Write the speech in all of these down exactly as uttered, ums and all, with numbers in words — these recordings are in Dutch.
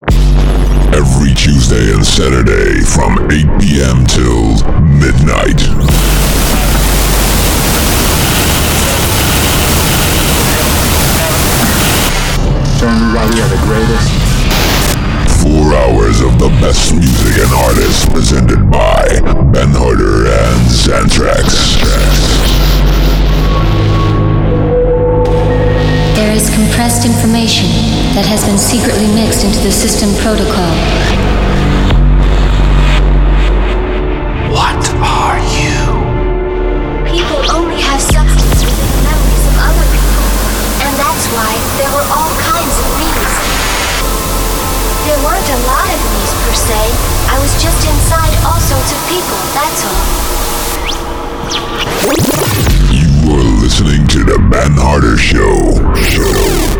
Every Tuesday and Saturday from eight p.m. till midnight. So everybody are the greatest. Four hours of the best music and artists presented by Ben Harder and Xantrax. There is compressed information that has been secretly mixed into the system protocol. What are you? People only have substance within the memories of other people, and that's why there were all kinds of me's. There weren't a lot of me's per se. I was just inside all sorts of people, that's all. You are listening to the Ben Harder Show. Show.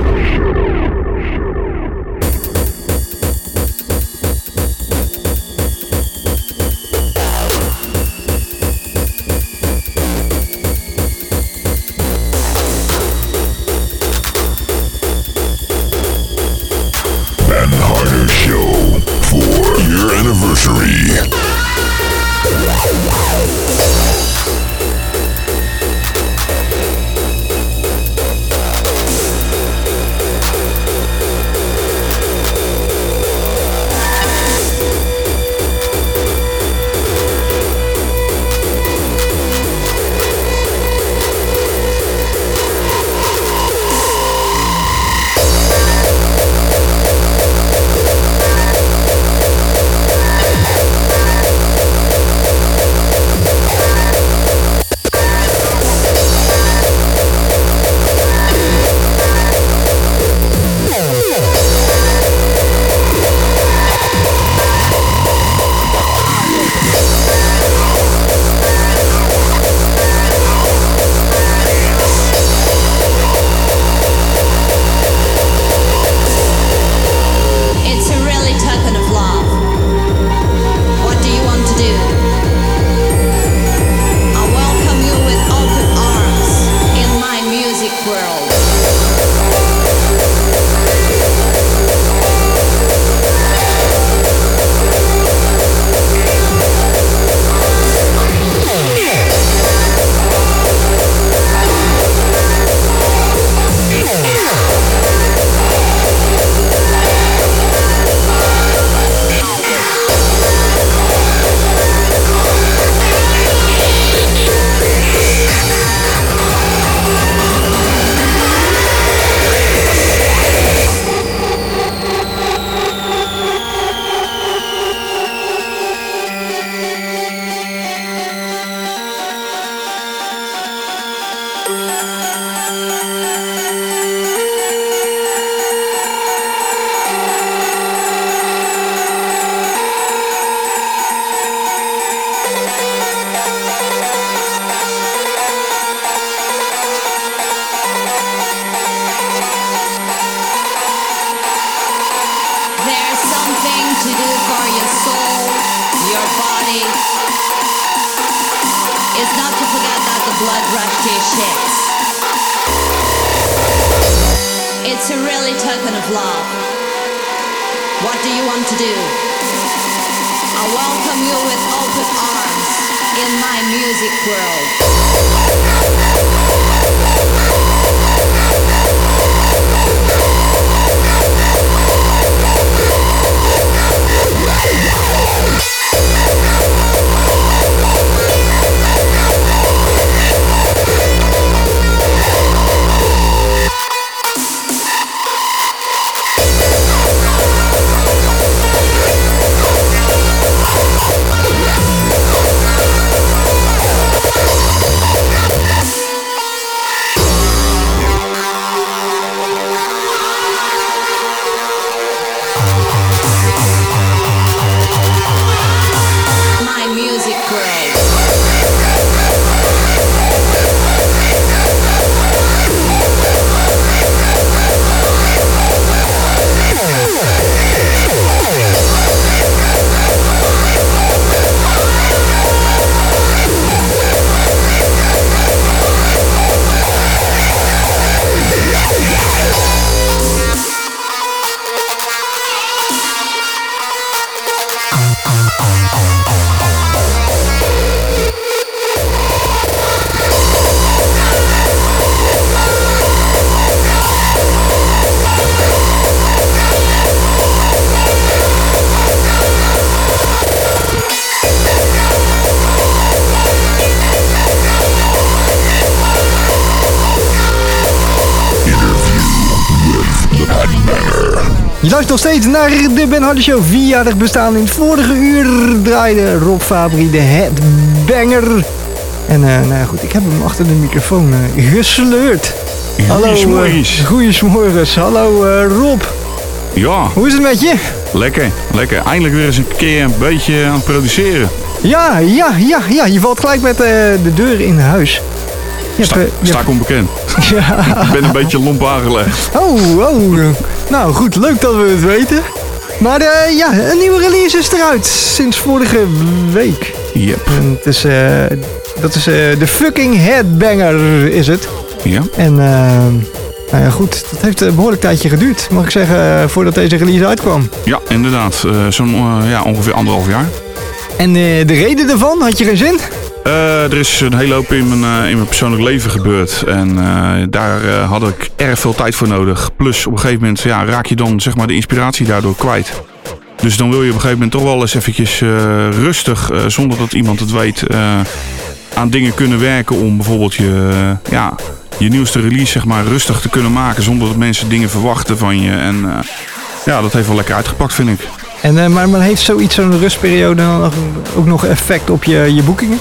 Anniversary. Headbanger. Je luistert nog steeds naar de Ben Hardy Show. Vierjarig bestaan. In het vorige uur draaide Rob Fabri de Headbanger. En uh, nou ja, goed, ik heb hem achter de microfoon uh, gesleurd. Hallo, Goeiesmorgens. Uh, goeiesmorgens. Hallo uh, Rob. Ja. Hoe is het met je? Lekker, lekker. Eindelijk weer eens een keer een beetje aan het produceren. Ja, ja, ja, ja. Je valt gelijk met uh, de deur in huis. Je Sta, hebt, uh, sta hebt... ik onbekend. Ja. Ik ben een beetje lomp aangelegd. Oh, oh. Nou goed, leuk dat we het weten. Maar uh, ja, een nieuwe release is eruit. Sinds vorige week. Yep. En het is, uh, dat is uh, de fucking Headbanger is het. Ja. En uh, nou ja, goed, dat heeft een behoorlijk tijdje geduurd, mag ik zeggen, uh, voordat deze release uitkwam. Ja, inderdaad. Uh, Zo'n uh, ja, ongeveer anderhalf jaar. En uh, de reden daarvan, had je geen zin? Uh, er is een hele hoop in mijn, uh, in mijn persoonlijk leven gebeurd. En uh, daar uh, had ik erg veel tijd voor nodig. Plus op een gegeven moment ja, raak je dan zeg maar, de inspiratie daardoor kwijt. Dus dan wil je op een gegeven moment toch wel eens eventjes uh, rustig, uh, zonder dat iemand het weet, uh, aan dingen kunnen werken om bijvoorbeeld je, uh, ja, je nieuwste release zeg maar, rustig te kunnen maken. Zonder dat mensen dingen verwachten van je. En uh, ja, dat heeft wel lekker uitgepakt, vind ik. En, uh, maar, maar heeft zoiets, zo'n rustperiode dan nog, ook nog effect op je, je boekingen?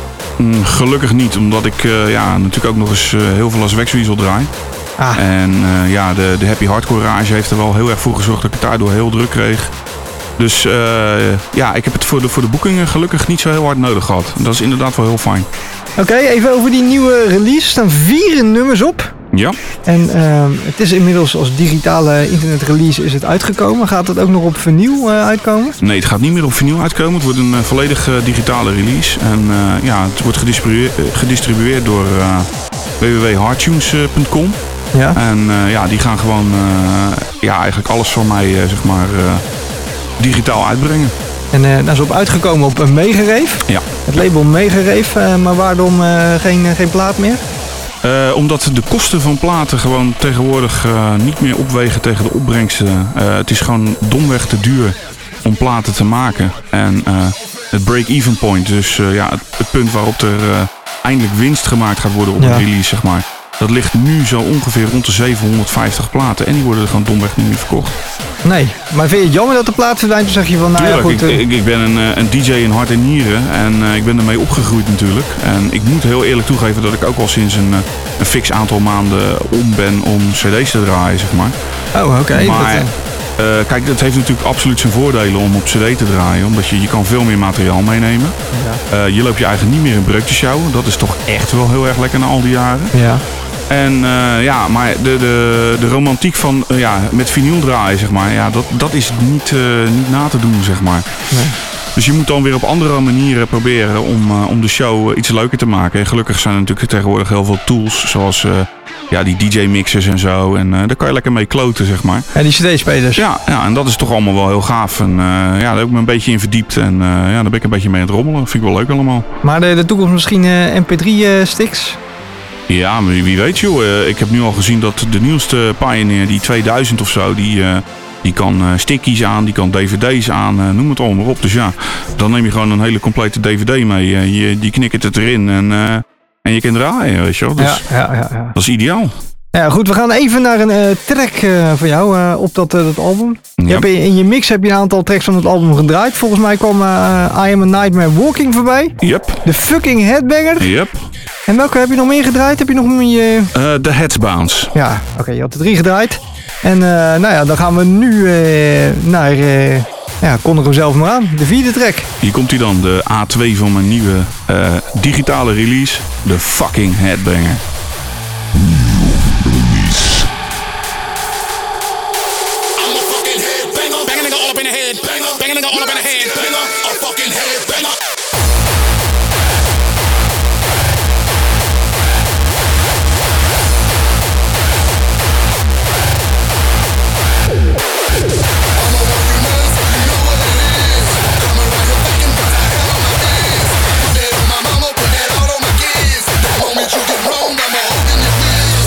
Mm, gelukkig niet, omdat ik uh, ja, natuurlijk ook nog eens uh, heel veel als Waxweasel draai. Ah. En uh, ja, de, de Happy Hardcore Rage heeft er wel heel erg voor gezorgd dat ik het daardoor heel druk kreeg. Dus uh, ja, ik heb het voor de, voor de boekingen gelukkig niet zo heel hard nodig gehad. Dat is inderdaad wel heel fijn. Oké, okay, even over die nieuwe release. Er staan vier nummers op. Ja. En uh, het is inmiddels als digitale internetrelease is het uitgekomen. Gaat het ook nog op vinyl uh, uitkomen? Nee, het gaat niet meer op vinyl uitkomen. Het wordt een uh, volledig uh, digitale release. En uh, ja, het wordt gedistribueerd, uh, gedistribueerd door uh, w w w punt hardtunes punt com. Ja. En uh, ja, die gaan gewoon uh, ja, eigenlijk alles voor mij uh, zeg maar, uh, digitaal uitbrengen. En uh, daar is op uitgekomen op een Megareef. Ja. Het label Megareef, uh, maar waarom uh, geen, uh, geen plaat meer? Uh, omdat de kosten van platen gewoon tegenwoordig uh, niet meer opwegen tegen de opbrengsten. Uh, het is gewoon domweg te duur om platen te maken. En uh, het break-even point, dus uh, ja, het, het punt waarop er uh, eindelijk winst gemaakt gaat worden op ja. een release, zeg maar. Dat ligt nu zo ongeveer rond de zevenhonderdvijftig platen en die worden er gewoon domweg niet meer verkocht. Nee, maar vind je het jammer dat de plaat verdwijnt? Dan zeg je van, nou Tuurlijk, ja, goed. Ik, ik, ik ben een, een D J in hart en nieren en uh, ik ben ermee opgegroeid natuurlijk. En ik moet heel eerlijk toegeven dat ik ook al sinds een, een fix aantal maanden om ben om cd's te draaien, zeg maar. Oh, oké. Okay. Maar uh, kijk, het heeft natuurlijk absoluut zijn voordelen om op cd te draaien. Omdat je, je kan veel meer materiaal meenemen. Ja. Uh, je loopt je eigen niet meer in breuk te sjouwen. Dat is toch echt wel heel erg lekker na al die jaren. Ja. En uh, ja, maar de, de, de romantiek van uh, ja, met vinyl draaien, zeg maar, ja, dat, dat is niet, uh, niet na te doen, zeg maar. Nee. Dus je moet dan weer op andere manieren proberen om, uh, om de show uh, iets leuker te maken. En gelukkig zijn er natuurlijk tegenwoordig heel veel tools, zoals uh, ja, die D J-mixers en zo. En uh, daar kan je lekker mee kloten, zeg maar. Ja, die cd-spelers. Ja, ja, en dat is toch allemaal wel heel gaaf. En uh, ja, daar heb ik me een beetje in verdiept. En uh, ja, daar ben ik een beetje mee aan het rommelen. Dat vind ik wel leuk allemaal. Maar de, de toekomst misschien uh, M P drie sticks? Ja, maar wie weet joh. Uh, ik heb nu al gezien dat de nieuwste Pioneer, die tweeduizend of zo, die, uh, die kan uh, stickies aan, die kan D V D's aan, uh, noem het allemaal op. Dus ja, dan neem je gewoon een hele complete D V D mee. Uh, je, die knikkert het erin en, uh, en je kan draaien, weet je wel. Dus ja, ja, ja, ja. Dat is ideaal. Ja, goed, we gaan even naar een uh, track uh, van jou uh, op dat, uh, dat album. Ja. Je hebt in, in je mix heb je een aantal tracks van het album gedraaid. Volgens mij kwam uh, I Am a Nightmare Walking voorbij. Yep. De fucking Headbanger. Yep. En welke heb je nog meer gedraaid? Heb je nog meer je... Uh, de Headsbounce. Ja, oké, okay, je had er drie gedraaid. En uh, nou ja, dan gaan we nu uh, naar... Uh, ja, kondig hem zelf maar aan. De vierde track. Hier komt hij dan, de A twee van mijn nieuwe uh, digitale release. De fucking Headbanger. Moment you get wrong, I'ma hold in your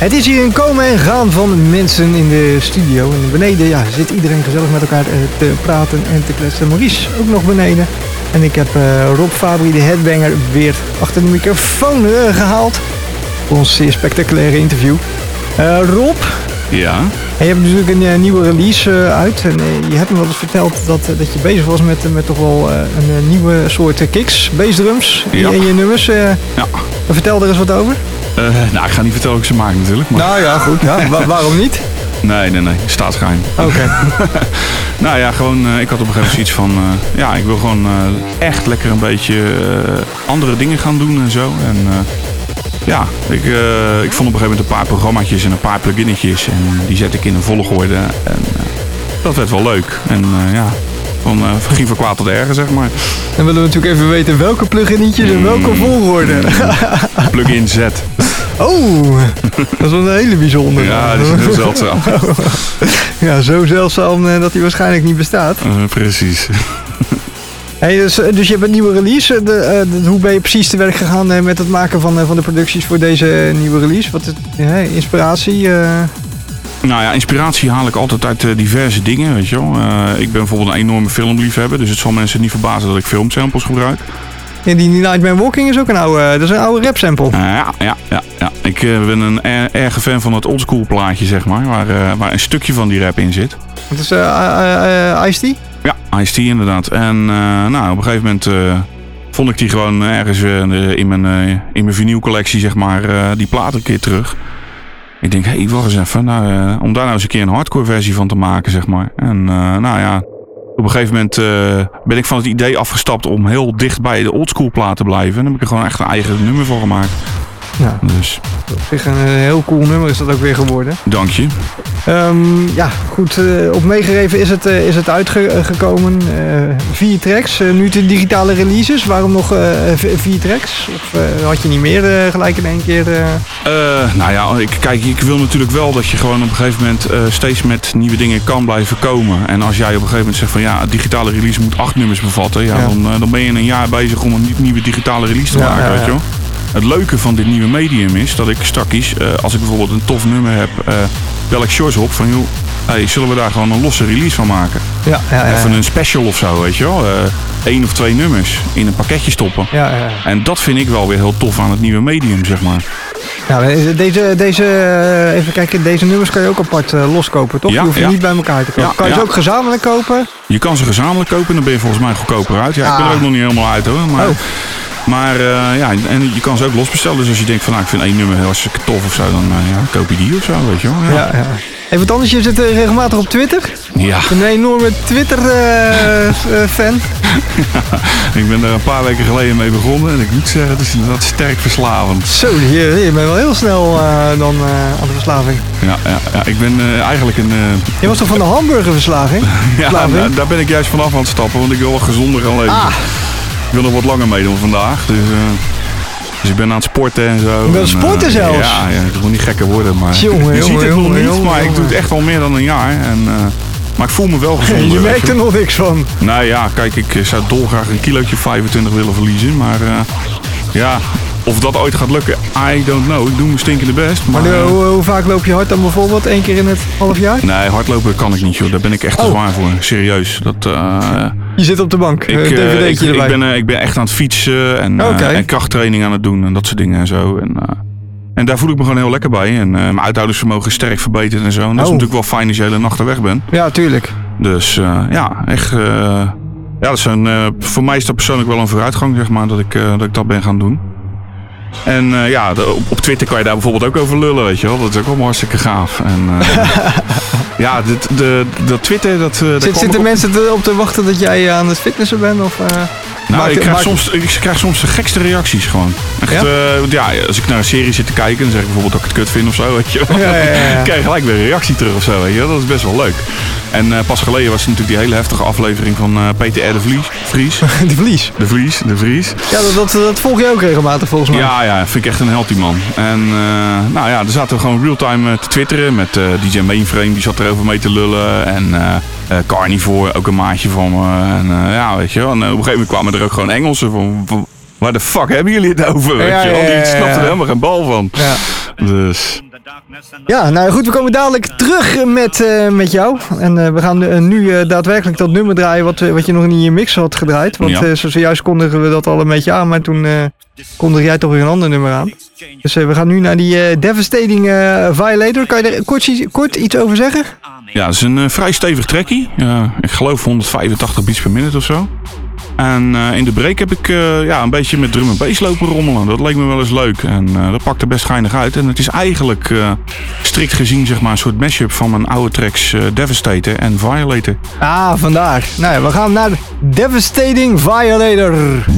Het is hier een komen en gaan van mensen in de studio. En beneden ja, zit iedereen gezellig met elkaar te praten en te kletsen. Maurice ook nog beneden. En ik heb uh, Rob Fabri, de headbanger, weer achter de microfoon uh, gehaald. Voor ons zeer spectaculaire interview. Uh, Rob? Ja? En je hebt natuurlijk een uh, nieuwe release uh, uit. En uh, je hebt me wel eens verteld dat, uh, dat je bezig was met, uh, met toch wel uh, een uh, nieuwe soort uh, kicks, bassdrums ja. in je nummers. Uh, ja. Vertel er eens wat over. Uh, nou, ik ga niet vertellen hoe ik ze maak natuurlijk. Maar... Nou ja, goed. Ja. Wa- waarom niet? Nee, nee, nee. Staatsgeheim. Oké. Okay. Nou ja, gewoon, uh, ik had op een gegeven moment zoiets van... Uh, ja, ik wil gewoon uh, echt lekker een beetje uh, andere dingen gaan doen en zo. En uh, ja, ik, uh, ik vond op een gegeven moment een paar programmaatjes en een paar pluginnetjes. En die zet ik in een volgorde. En uh, dat werd wel leuk. En uh, ja... Van, uh, ging van kwaad tot erger, zeg maar. Dan willen we natuurlijk even weten welke pluginnetjes en welke volgorde. Mm, plugin Z. Oh, dat is wel een hele bijzondere. Ja, dat is heel zeldzaam. Ja, zo zeldzaam dat hij waarschijnlijk niet bestaat. Uh, precies. Hey, dus, dus je hebt een nieuwe release. De, de, hoe ben je precies te werk gegaan met het maken van, van de producties voor deze nieuwe release? Wat is ja, inspiratie? Uh... Nou ja, inspiratie haal ik altijd uit uh, diverse dingen, weet je wel. Uh, ik ben bijvoorbeeld een enorme filmliefhebber, dus het zal mensen niet verbazen dat ik filmsamples gebruik. Ja, die Nightmare Walking is ook een oude, dat is een oude rap sample. Uh, ja, ja, ja, ja. Ik uh, ben een er, erge fan van het oldschool plaatje, zeg maar, waar, uh, waar een stukje van die rap in zit. Dat is uh, uh, uh, Ice-T? Ja, Ice-T inderdaad. En uh, nou, op een gegeven moment uh, vond ik die gewoon ergens uh, in mijn, uh, in mijn vinylcollectie, zeg maar, uh, die plaat een keer terug. Ik denk, hé, hey, wacht eens even. Nou, uh, om daar nou eens een keer een hardcore versie van te maken, zeg maar. En uh, nou ja, op een gegeven moment uh, ben ik van het idee afgestapt om heel dicht bij de oldschool plaat te blijven. En dan heb ik er gewoon echt een eigen nummer van gemaakt. Ja, dus. Op zich een heel cool nummer is dat ook weer geworden. Dank je. Um, ja, goed. Uh, op meegegeven is het, uh, is het uitgekomen. Uh, vier tracks. Uh, nu de digitale releases. Waarom nog uh, v- vier tracks? Of uh, had je niet meer uh, gelijk in één keer? Uh... Uh, nou ja, ik, kijk, ik wil natuurlijk wel dat je gewoon op een gegeven moment uh, steeds met nieuwe dingen kan blijven komen. En als jij op een gegeven moment zegt van ja, een digitale release moet acht nummers bevatten. Ja, ja. Dan, uh, dan ben je een jaar bezig om een nieuwe digitale release te ja, maken, ja, weet je wel. Het leuke van dit nieuwe medium is dat ik straks, uh, als ik bijvoorbeeld een tof nummer heb, uh, bel ik Sjors op van joh, hey, zullen we daar gewoon een losse release van maken? Ja, ja, ja. Even een special of zo, weet je wel. Uh, één of twee nummers in een pakketje stoppen. Ja, ja, ja. En dat vind ik wel weer heel tof aan het nieuwe medium, zeg maar. Ja, deze, deze, even kijken, deze nummers kan je ook apart uh, loskopen, toch? Ja, die hoef je ja. niet bij elkaar te kopen. Ja, kan je ja. ze ook gezamenlijk kopen? Je kan ze gezamenlijk kopen, dan ben je volgens mij goedkoper uit. Ja, ah. ik ben er ook nog niet helemaal uit hoor. Maar... Oh. Maar uh, ja, en je kan ze ook losbestellen. Dus als je denkt van nou, ik vind één nummer heel hartstikke tof of zo, dan uh, ja, koop je die of zo, weet je wel. Ja. Ja, ja. Hey, wat anders, je zit uh, regelmatig op Twitter. Ja. Een enorme Twitter-fan. Uh, ja, ik ben er een paar weken geleden mee begonnen. En ik moet zeggen, het is inderdaad sterk verslavend. Zo, je, je bent wel heel snel uh, dan uh, aan de verslaving. Ja, ja, ja ik ben uh, eigenlijk een... Uh, je was toch van de hamburgerverslaving? Ja, nou, daar ben ik juist vanaf aan het stappen, want ik wil wel gezonder gaan leven. Ah. Ik wil nog wat langer meedoen vandaag, dus, uh, dus ik ben aan het sporten en zo. Je bent sporten uh, zelfs? Ja, ja, het moet niet gekker worden, maar jongen, je jongen, ziet het jongen, nog niet, jongen, maar jongen. ik doe het echt al meer dan een jaar. En, uh, maar ik voel me wel gezonder. Je merkt er nog niks van? Nou ja, kijk, ik zou dolgraag een kilootje vijfentwintig willen verliezen, maar uh, ja... Of dat ooit gaat lukken, I don't know. Ik doe mijn stinkende best. Maar, maar hoe, hoe vaak loop je hard dan bijvoorbeeld? Eén keer in het half jaar? Nee, hardlopen kan ik niet, joh. Daar ben ik echt te oh. zwaar voor. Serieus. Dat, uh, je zit op de bank, ik, uh, D V D'tje ik, erbij. Ik ben, uh, ik ben echt aan het fietsen en, uh, okay. en krachttraining aan het doen en dat soort dingen en zo. En, uh, en daar voel ik me gewoon heel lekker bij. En uh, mijn uithoudingsvermogen is sterk verbeterd en zo. En dat oh. is natuurlijk wel fijn als je hele nachten weg bent. Ja, tuurlijk. Dus uh, ja, echt... Uh, ja, dat is een, uh, voor mij is dat persoonlijk wel een vooruitgang, zeg maar, dat ik, uh, dat, ik dat ben gaan doen. En uh, ja, de, op, op Twitter kan je daar bijvoorbeeld ook over lullen, weet je wel. Dat is ook allemaal hartstikke gaaf. En, uh, ja, dit, de, dat Twitter, dat... Uh, Zit, zitten op... mensen te, op te wachten dat jij aan het fitnessen bent? Of, uh, nou, maak, ik, krijg maak... soms, ik krijg soms de gekste reacties gewoon. Echt, ja? Uh, ja, als ik naar een serie zit te kijken, dan zeg ik bijvoorbeeld dat ik het kut vind of zo, weet je wel. Ja, ja, ja. Dan krijg je gelijk weer een reactie terug of zo, weet je wel. Dat is best wel leuk. En uh, pas geleden was het natuurlijk die hele heftige aflevering van uh, Peter R. de Vries. Vries. De Vries? De Vries, de Vries. Ja, dat, dat, dat volg je ook regelmatig volgens mij. Ja, ja, vind ik echt een held die man. En uh, nou ja, daar zaten we gewoon real-time uh, te twitteren met uh, D J Mainframe, die zat erover mee te lullen. En uh, uh, Carnivore, ook een maatje van me. En uh, ja, weet je wel. En uh, op een gegeven moment kwamen er ook gewoon Engelsen van... van waar de fuck hebben jullie het over? Weet ja, je wel? Die snapten er helemaal geen bal van. Ja. Dus... Ja, nou goed, we komen dadelijk terug met, uh, met jou. En uh, we gaan uh, nu uh, daadwerkelijk dat nummer draaien wat, uh, wat je nog niet in je mix had gedraaid. Want ja. uh, zojuist kondigen we dat al een beetje aan, maar toen uh, kondig jij toch weer een ander nummer aan. Dus uh, we gaan nu naar die uh, Devastating uh, Violator. Kan je er kort, kort iets over zeggen? Ja, het is een uh, vrij stevig trackie. Uh, ik geloof honderdvijfentachtig beats per minute of zo. En uh, in de break heb ik uh, ja, een beetje met drum en bass lopen rommelen. Dat leek me wel eens leuk. En uh, dat pakte best geinig uit. En het is eigenlijk uh, strikt gezien zeg maar, een soort mashup van mijn oude tracks uh, Devastator en Violator. Ah, vandaar. Nou ja, we gaan naar Devastating Violator.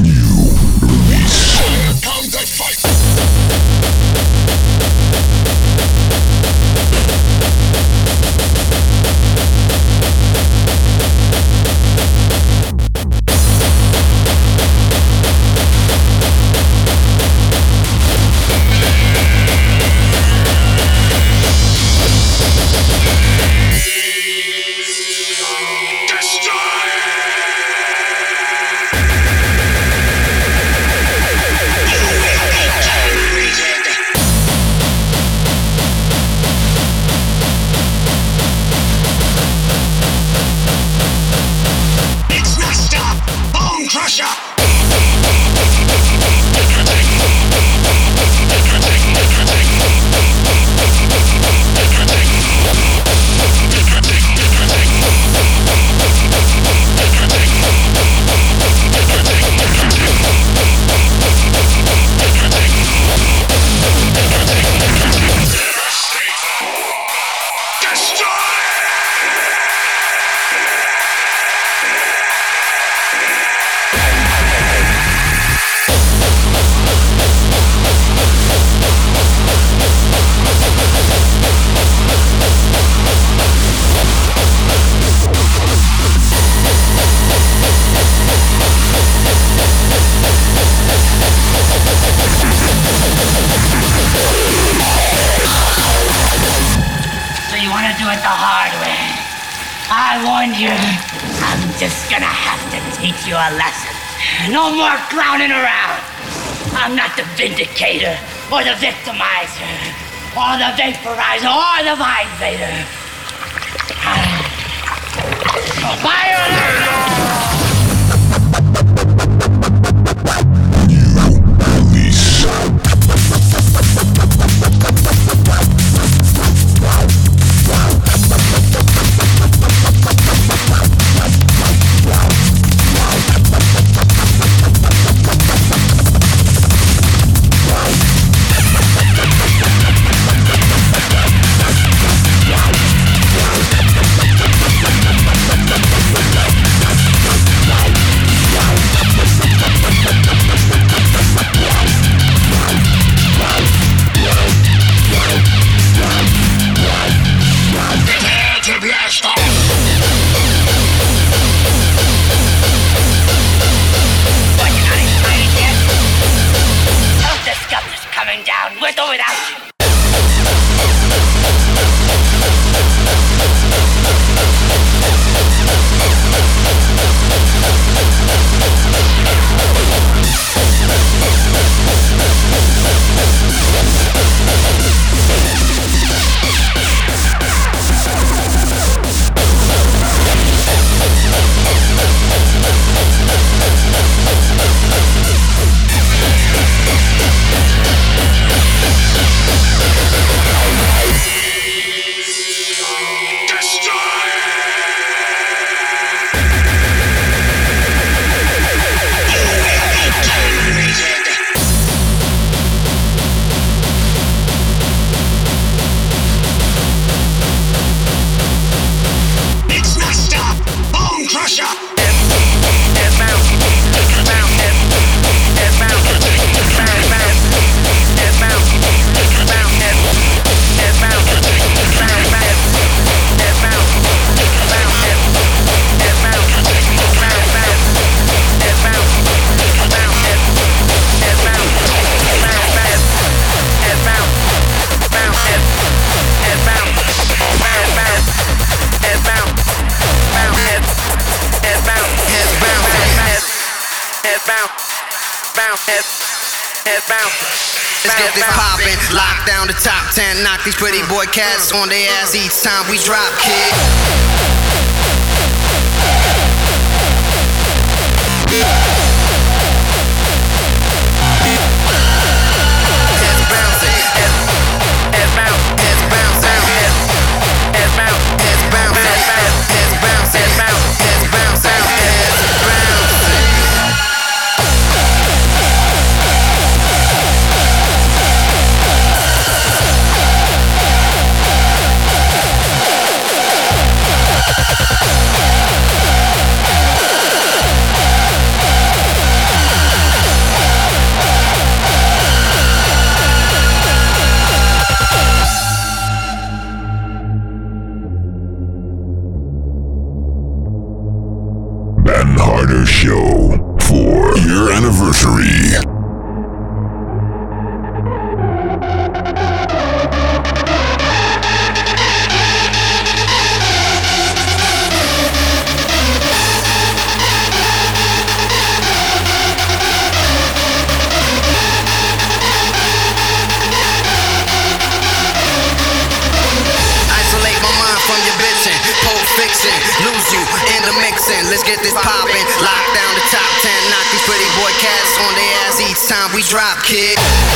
No more clowning around. I'm not the vindicator, or the victimizer, or the vaporizer, or the violator. Violator! bounce, bounce, head, head bounce. Let's get this poppin', lock down the top ten, knock these pretty boy cats on their ass each time we drop, kid. Heads bouncing, heads, heads bounce, heads bounce, heads, heads bounce, heads bounce, heads bounce, heads bounce, heads bounce, heads bounce, heads bounce. Ben Harder Show for year anniversary. Isolate my mind from your bitchin', pole fixin', lose you in the mixin'. Let's get this poppin', lock down the top ten, knock these pretty boy cats on their ass each time we drop, kid.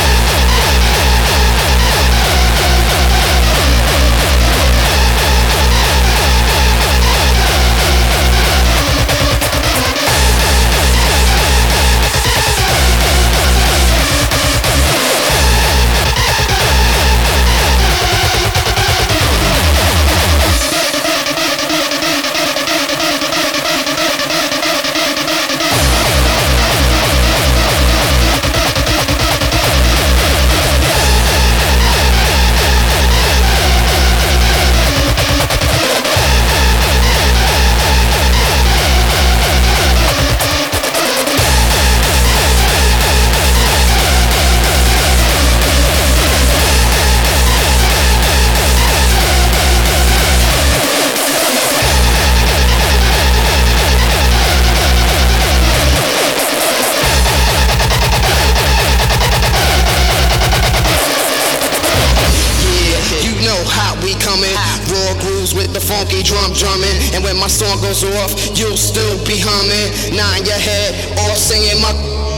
Drum drumming, and when my song goes off, you'll still be humming. Nod your head, all singing my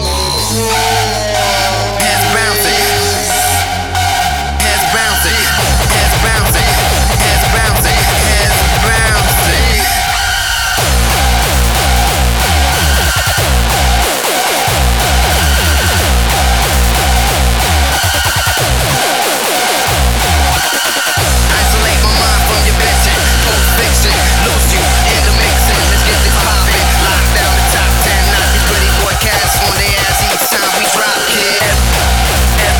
heads bouncing, heads bouncing, heads bouncing, heads bouncing, heads bouncing. Isolate my mind from your bitchin', post fiction, lose you in the mixin'. Let's get this poppin', lock down the top ten, knock these pretty boy cats on their ass each time we drop, kid.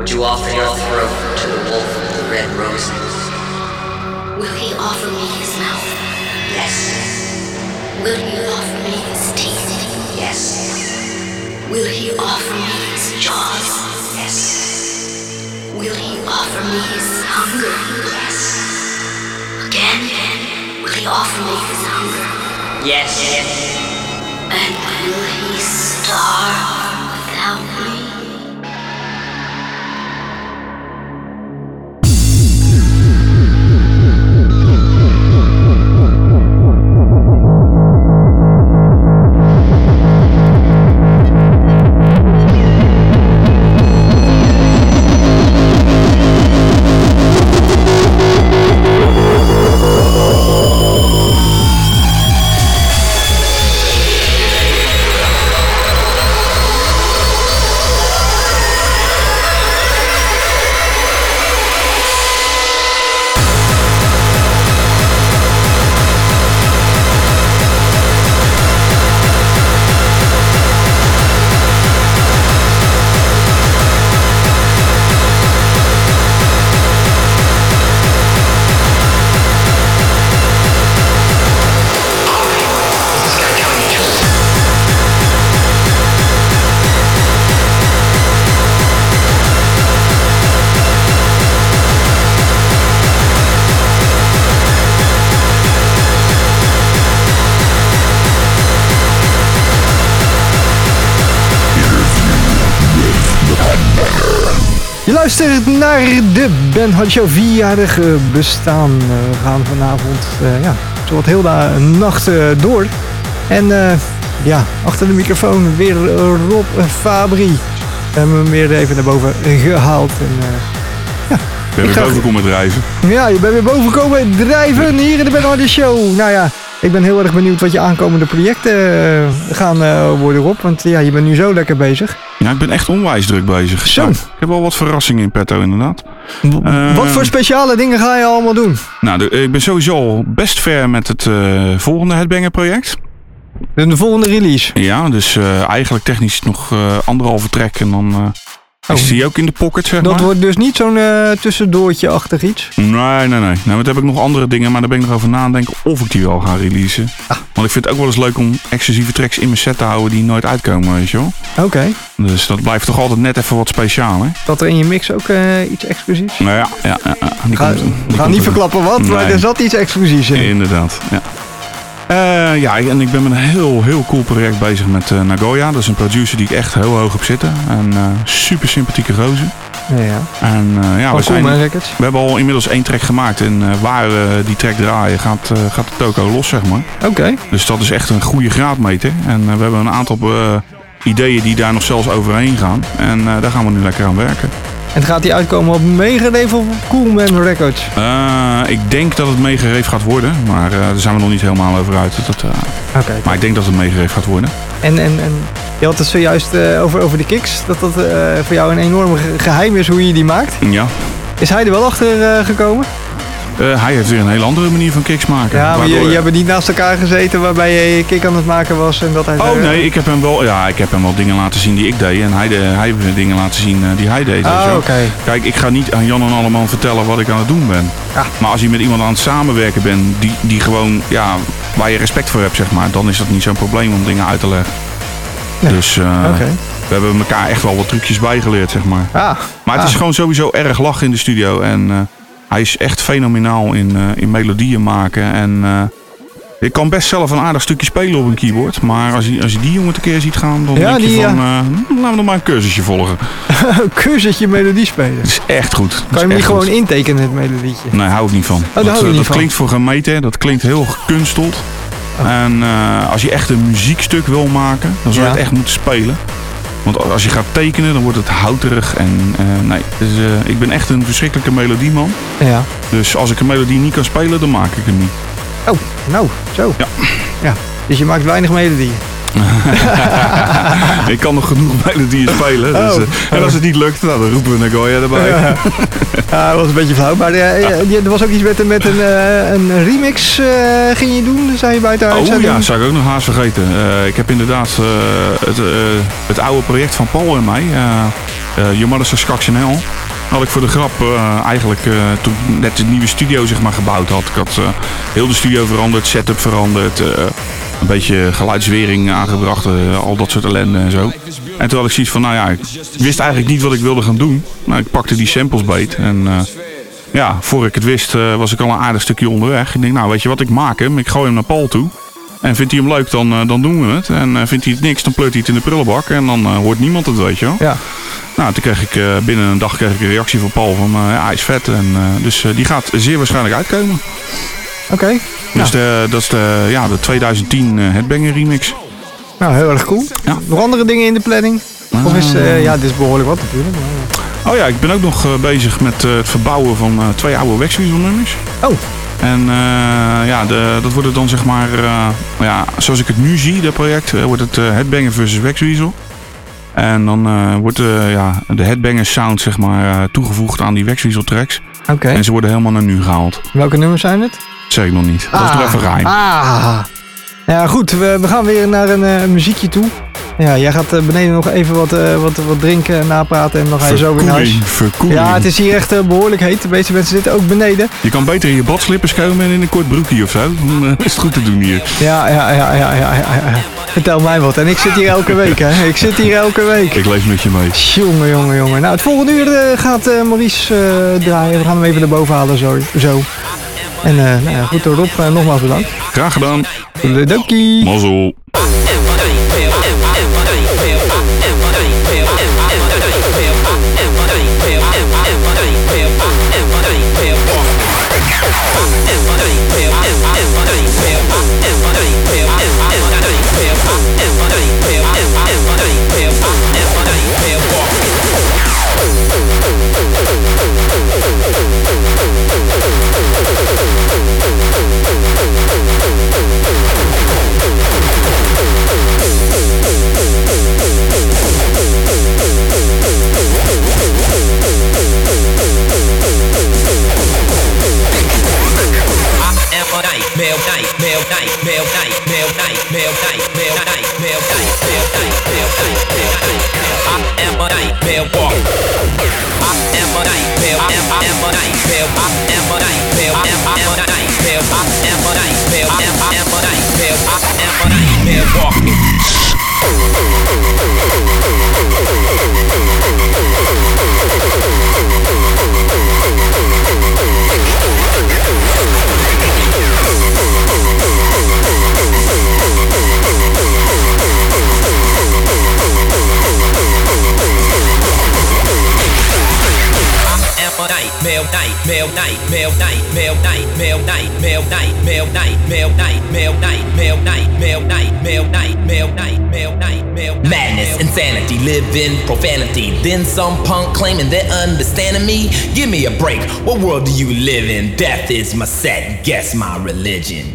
Would you offer your throat to the wolf of the red roses? Will he offer me his mouth? Yes. Will he offer me his teeth? Yes. Will he offer me his jaws? Yes. Will he offer me his hunger? Yes. Again, will he offer me his hunger? Yes. And will he starve without me? Je luistert naar de Ben Hot Show vierjarige bestaan. Uh, we gaan vanavond uh, ja, zowat heel de nacht uh, door. En uh, ja, achter de microfoon weer Rob Fabri. We hebben hem weer even naar boven gehaald. En, uh, ja, ik ben weer ga... boven komen drijven. Ja, je bent weer boven komen drijven hier in de Ben Hot Show. Nou ja, ik ben heel erg benieuwd wat je aankomende projecten uh, gaan uh, worden, Rob. Want ja, je bent nu zo lekker bezig. Ja, ik ben echt onwijs druk bezig. Zo. Ja, ik heb wel wat verrassingen in petto, inderdaad. W- uh, wat voor speciale dingen ga je allemaal doen? Nou, de, ik ben sowieso al best ver met het uh, volgende Headbanger project. De volgende release? Ja, dus uh, eigenlijk technisch nog uh, anderhalve track en dan uh, oh. is die ook in de pocket, zeg Dat maar. wordt dus niet zo'n uh, tussendoortje-achtig iets? Nee, nee, nee. Nou, want heb ik nog andere dingen, maar daar ben ik nog over na aan denken of ik die wel ga releasen. Ah. Want ik vind het ook wel eens leuk om exclusieve tracks in mijn set te houden die nooit uitkomen, weet je wel. Oké. Okay. Dus dat blijft toch altijd net even wat speciaal, hè? Dat er in je mix ook uh, iets exclusiefs? Nou ja, ja, ja, ja. Die Ga, komt, die we gaan komt niet er. verklappen wat, nee. Maar er zat iets exclusiefs in. Inderdaad, ja. Uh, ja, en ik ben met een heel, heel cool project bezig met uh, Nagoya. Dat is een producer die ik echt heel hoog op zitten. En uh, super sympathieke gozer. Ja, ja. En uh, ja, we, zijn, cool, we hebben al inmiddels één track gemaakt. En uh, waar uh, die track draaien gaat, uh, gaat de toko los, zeg maar. Oké. Okay. Dus dat is echt een goede graadmeter. En uh, we hebben een aantal uh, ideeën die daar nog zelfs overheen gaan. En uh, daar gaan we nu lekker aan werken. En gaat die uitkomen op Megareef of op Coolman Records? Uh, ik denk dat het Megareef gaat worden. Maar uh, daar zijn we nog niet helemaal over uit. Dat, uh, okay. Maar ik denk dat het Megareef gaat worden. En, en, en je had het zojuist uh, over, over de kicks. Dat dat uh, voor jou een enorm geheim is hoe je die maakt. Ja. Is hij er wel achter uh, gekomen? Uh, hij heeft weer een hele andere manier van kicks maken. Ja, maar je, je hebt niet naast elkaar gezeten waarbij je je kick aan het maken was en dat hij... Oh nee, ik heb hem wel, ja, ik heb hem wel dingen laten zien die ik deed en hij, de, hij heeft dingen laten zien uh, die hij deed. Ah, oké. Okay. Kijk, ik ga niet aan Jan en Alleman vertellen wat ik aan het doen ben. Ah. Maar als je met iemand aan het samenwerken bent die, die gewoon, ja, waar je respect voor hebt, zeg maar, dan is dat niet zo'n probleem om dingen uit te leggen. Nee. Dus uh, okay. we hebben elkaar echt wel wat trucjes bijgeleerd, zeg maar. Ah. Maar het ah. is gewoon sowieso erg lachen in de studio en... Uh, Hij is echt fenomenaal in, uh, in melodieën maken. En uh, ik kan best zelf een aardig stukje spelen op een keyboard. Maar als je, als je die jongen een keer ziet gaan, dan ja, denk je die, van... Uh, laten we nog maar een cursusje volgen. Een cursusje melodie spelen? Dat is echt goed. Dat kan je hem niet gewoon intekenen, het melodietje? Nee, hou ik niet van. Oh, dat dat, dat klinkt voor gemeten, dat klinkt heel gekunsteld. Oh. En uh, als je echt een muziekstuk wil maken, dan zou je ja. het echt moeten spelen. Want als je gaat tekenen, dan wordt het houterig en uh, nee. Dus uh, ik ben echt een verschrikkelijke melodieman. Ja. Dus als ik een melodie niet kan spelen, dan maak ik hem niet. Oh, nou, zo. Ja. Ja. Dus je maakt weinig melodieën. Ik kan nog genoeg melodieën spelen. Dus, oh. uh, en als het niet lukt, nou, dan roepen we Nagoya erbij. Ja, ja, dat was een beetje flauw. Maar uh, ja. er was ook iets met, met een, uh, een remix uh, ging je doen, zei je buiten huis. Oh ja, dat zou ik ook nog haast vergeten. Uh, ik heb inderdaad uh, het, uh, het oude project van Paul en mij. Uh, Uh, Your Mother's a Skaks in Hell. Had ik voor de grap uh, eigenlijk uh, toen ik net de nieuwe studio zeg maar gebouwd had. Ik had uh, heel de studio veranderd, setup veranderd. Uh, een beetje geluidswering aangebracht, uh, al dat soort ellende en zo. En toen had ik zoiets van, nou ja, ik wist eigenlijk niet wat ik wilde gaan doen. Nou, ik pakte die samples beet en uh, ja, voor ik het wist uh, was ik al een aardig stukje onderweg. Ik denk, nou weet je wat, ik maak hem, ik gooi hem naar Paul toe. En vindt hij hem leuk, dan, uh, dan doen we het. En uh, vindt hij het niks, dan pleurt hij het in de prullenbak. En dan uh, hoort niemand het, weet je wel. Ja. Nou, toen kreeg ik uh, binnen een dag kreeg ik een reactie van Paul van, uh, ja, hij is vet. En, uh, dus uh, die gaat zeer waarschijnlijk uitkomen. Oké. Okay. Dus ja. de, dat is de, ja, de twintig tien uh, Headbanger remix. Nou, heel erg cool. Ja. Nog andere dingen in de planning? Uh, of is, uh, ja, dit is behoorlijk wat natuurlijk. Maar... Oh ja, ik ben ook nog uh, bezig met uh, het verbouwen van uh, twee oude Waxweasel nummers. Oh. En uh, ja, de, dat wordt het dan zeg maar, uh, ja, zoals ik het nu zie, dat project, uh, wordt het uh, Headbanger versus Waxweasel. En dan uh, wordt uh, ja, de Headbanger sound zeg maar, uh, toegevoegd aan die Waxweasel tracks. Oké. Okay. En ze worden helemaal naar nu gehaald. Welke nummers zijn het? Dat zeg ik nog niet. Dat ah, is nog even geheim. Ah. Ja goed, we, we gaan weer naar een uh, muziekje toe. Ja, jij gaat uh, beneden nog even wat, uh, wat, wat drinken en napraten en dan ga je zo weer naar huis. Verkoeling. Ja, het is hier echt uh, behoorlijk heet. De meeste mensen zitten ook beneden. Je kan beter in je badslippers komen en in een kort broekje of zo. Dan uh, is het goed te doen hier. Ja, ja, ja, ja, ja, ja. Vertel mij wat. En ik zit hier elke week, hè. Ik zit hier elke week. Ik leef met je mee. Jongen, jongen, jongen. Nou, het volgende uur uh, gaat uh, Maurice uh, draaien. We gaan hem even naar boven halen zo. zo. En uh, nou ja, goed, Rob, uh, nogmaals bedankt. Graag gedaan. Doei. Mazzel. Madness, insanity, live in profanity. Then some punk claiming they're understanding me. Give me a break. What world do you live in? Death is my set. Guess my religion.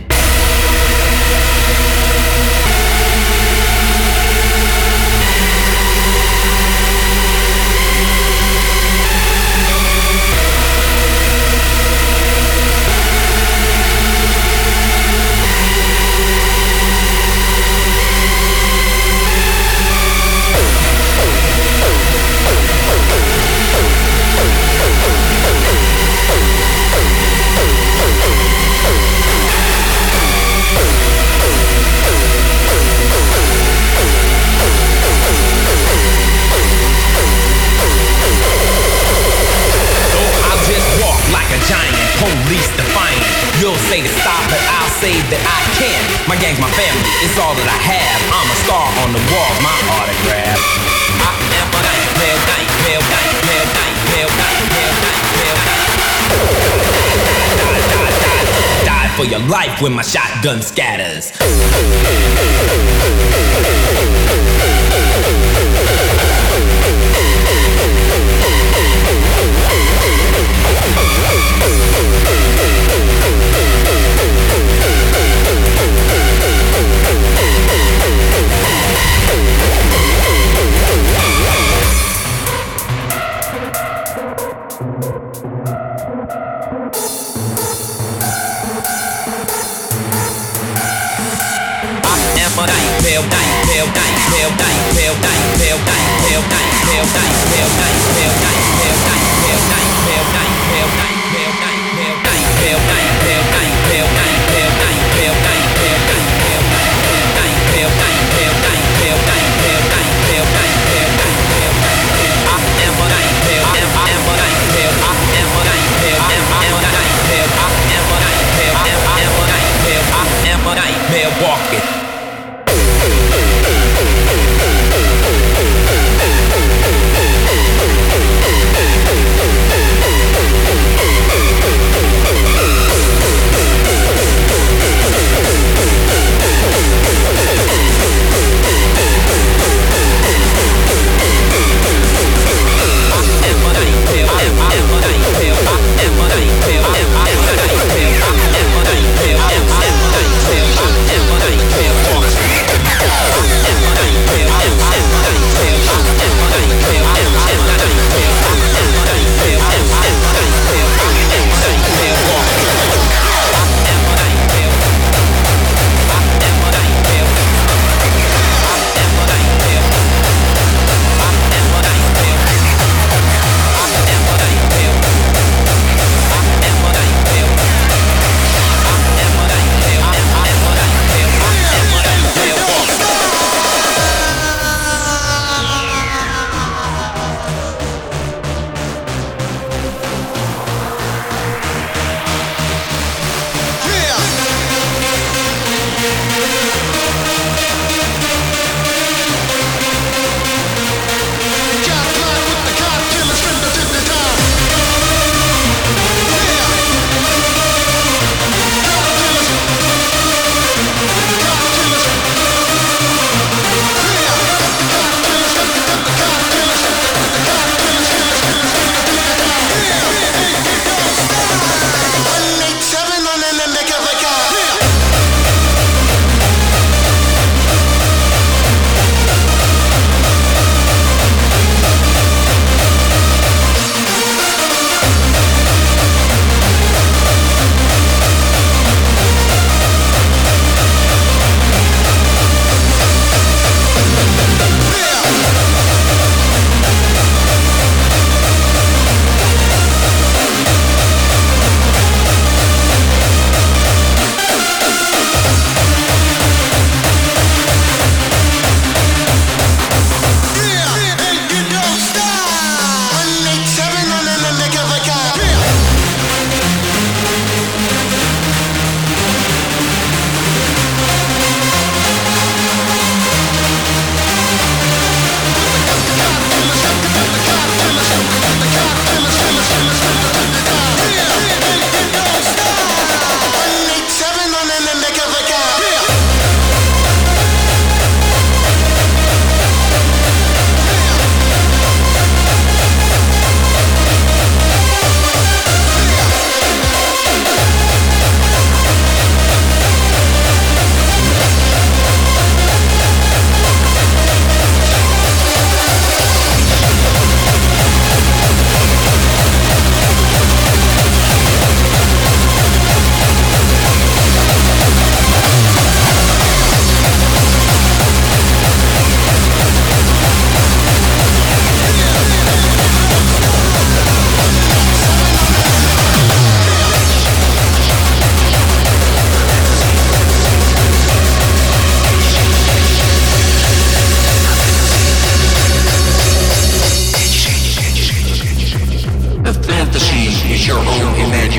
It's all that I have. I'm a star on the wall, my autograph. I am a nightmare, nightmare, nightmare, nightmare, nightmare, nightmare. Die, die, die, die for your life when my shotgun scatters. Nightmare, nightmare, nightmare, nightmare, nightmare, nightmare, nightmare, nightmare, nightmare.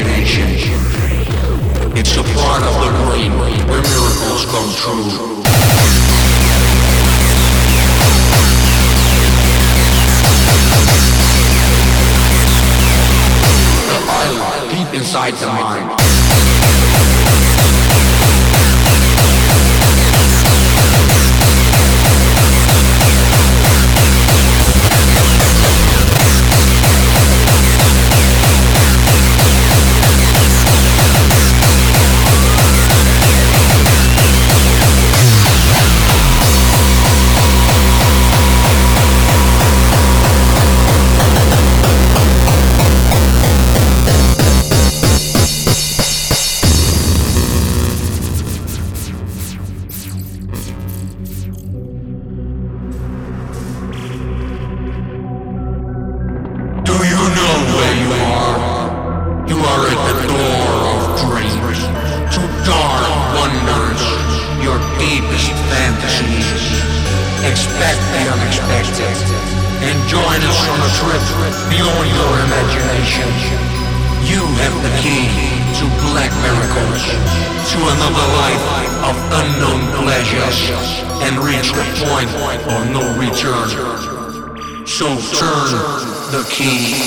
imagination. It's a part of the brain where miracles come true. The island deep inside the mind. So turn the key.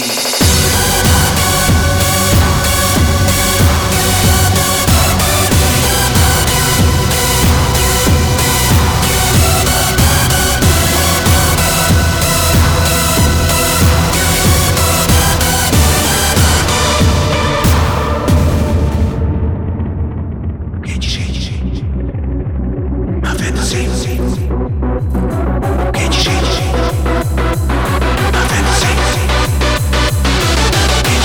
Can't you see? My fantasy.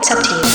It's up to you.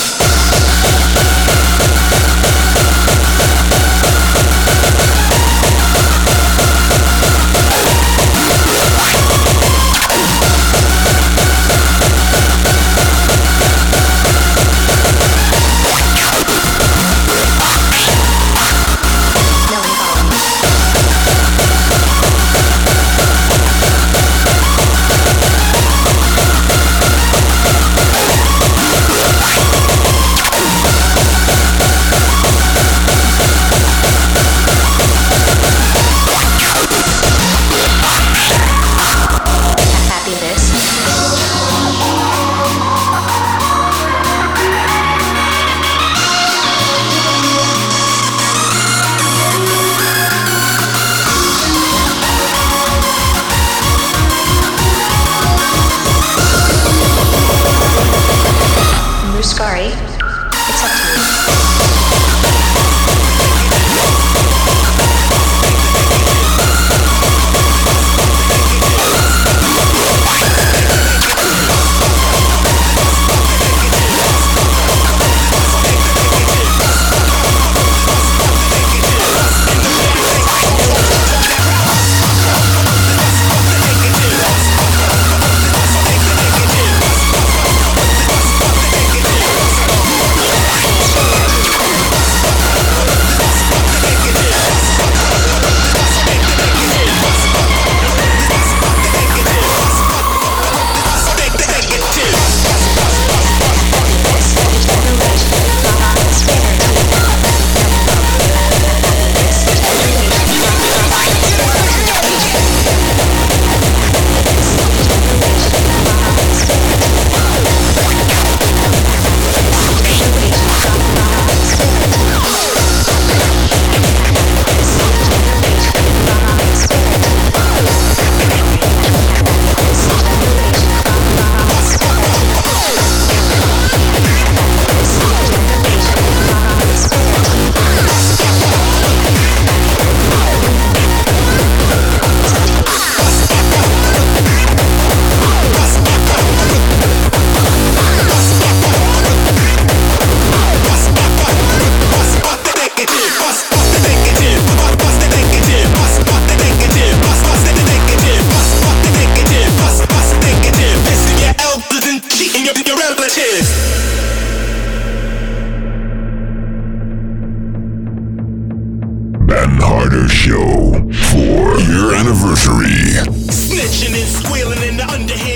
Ben Harder Show four year anniversary. Snitching and squealing in the underhand.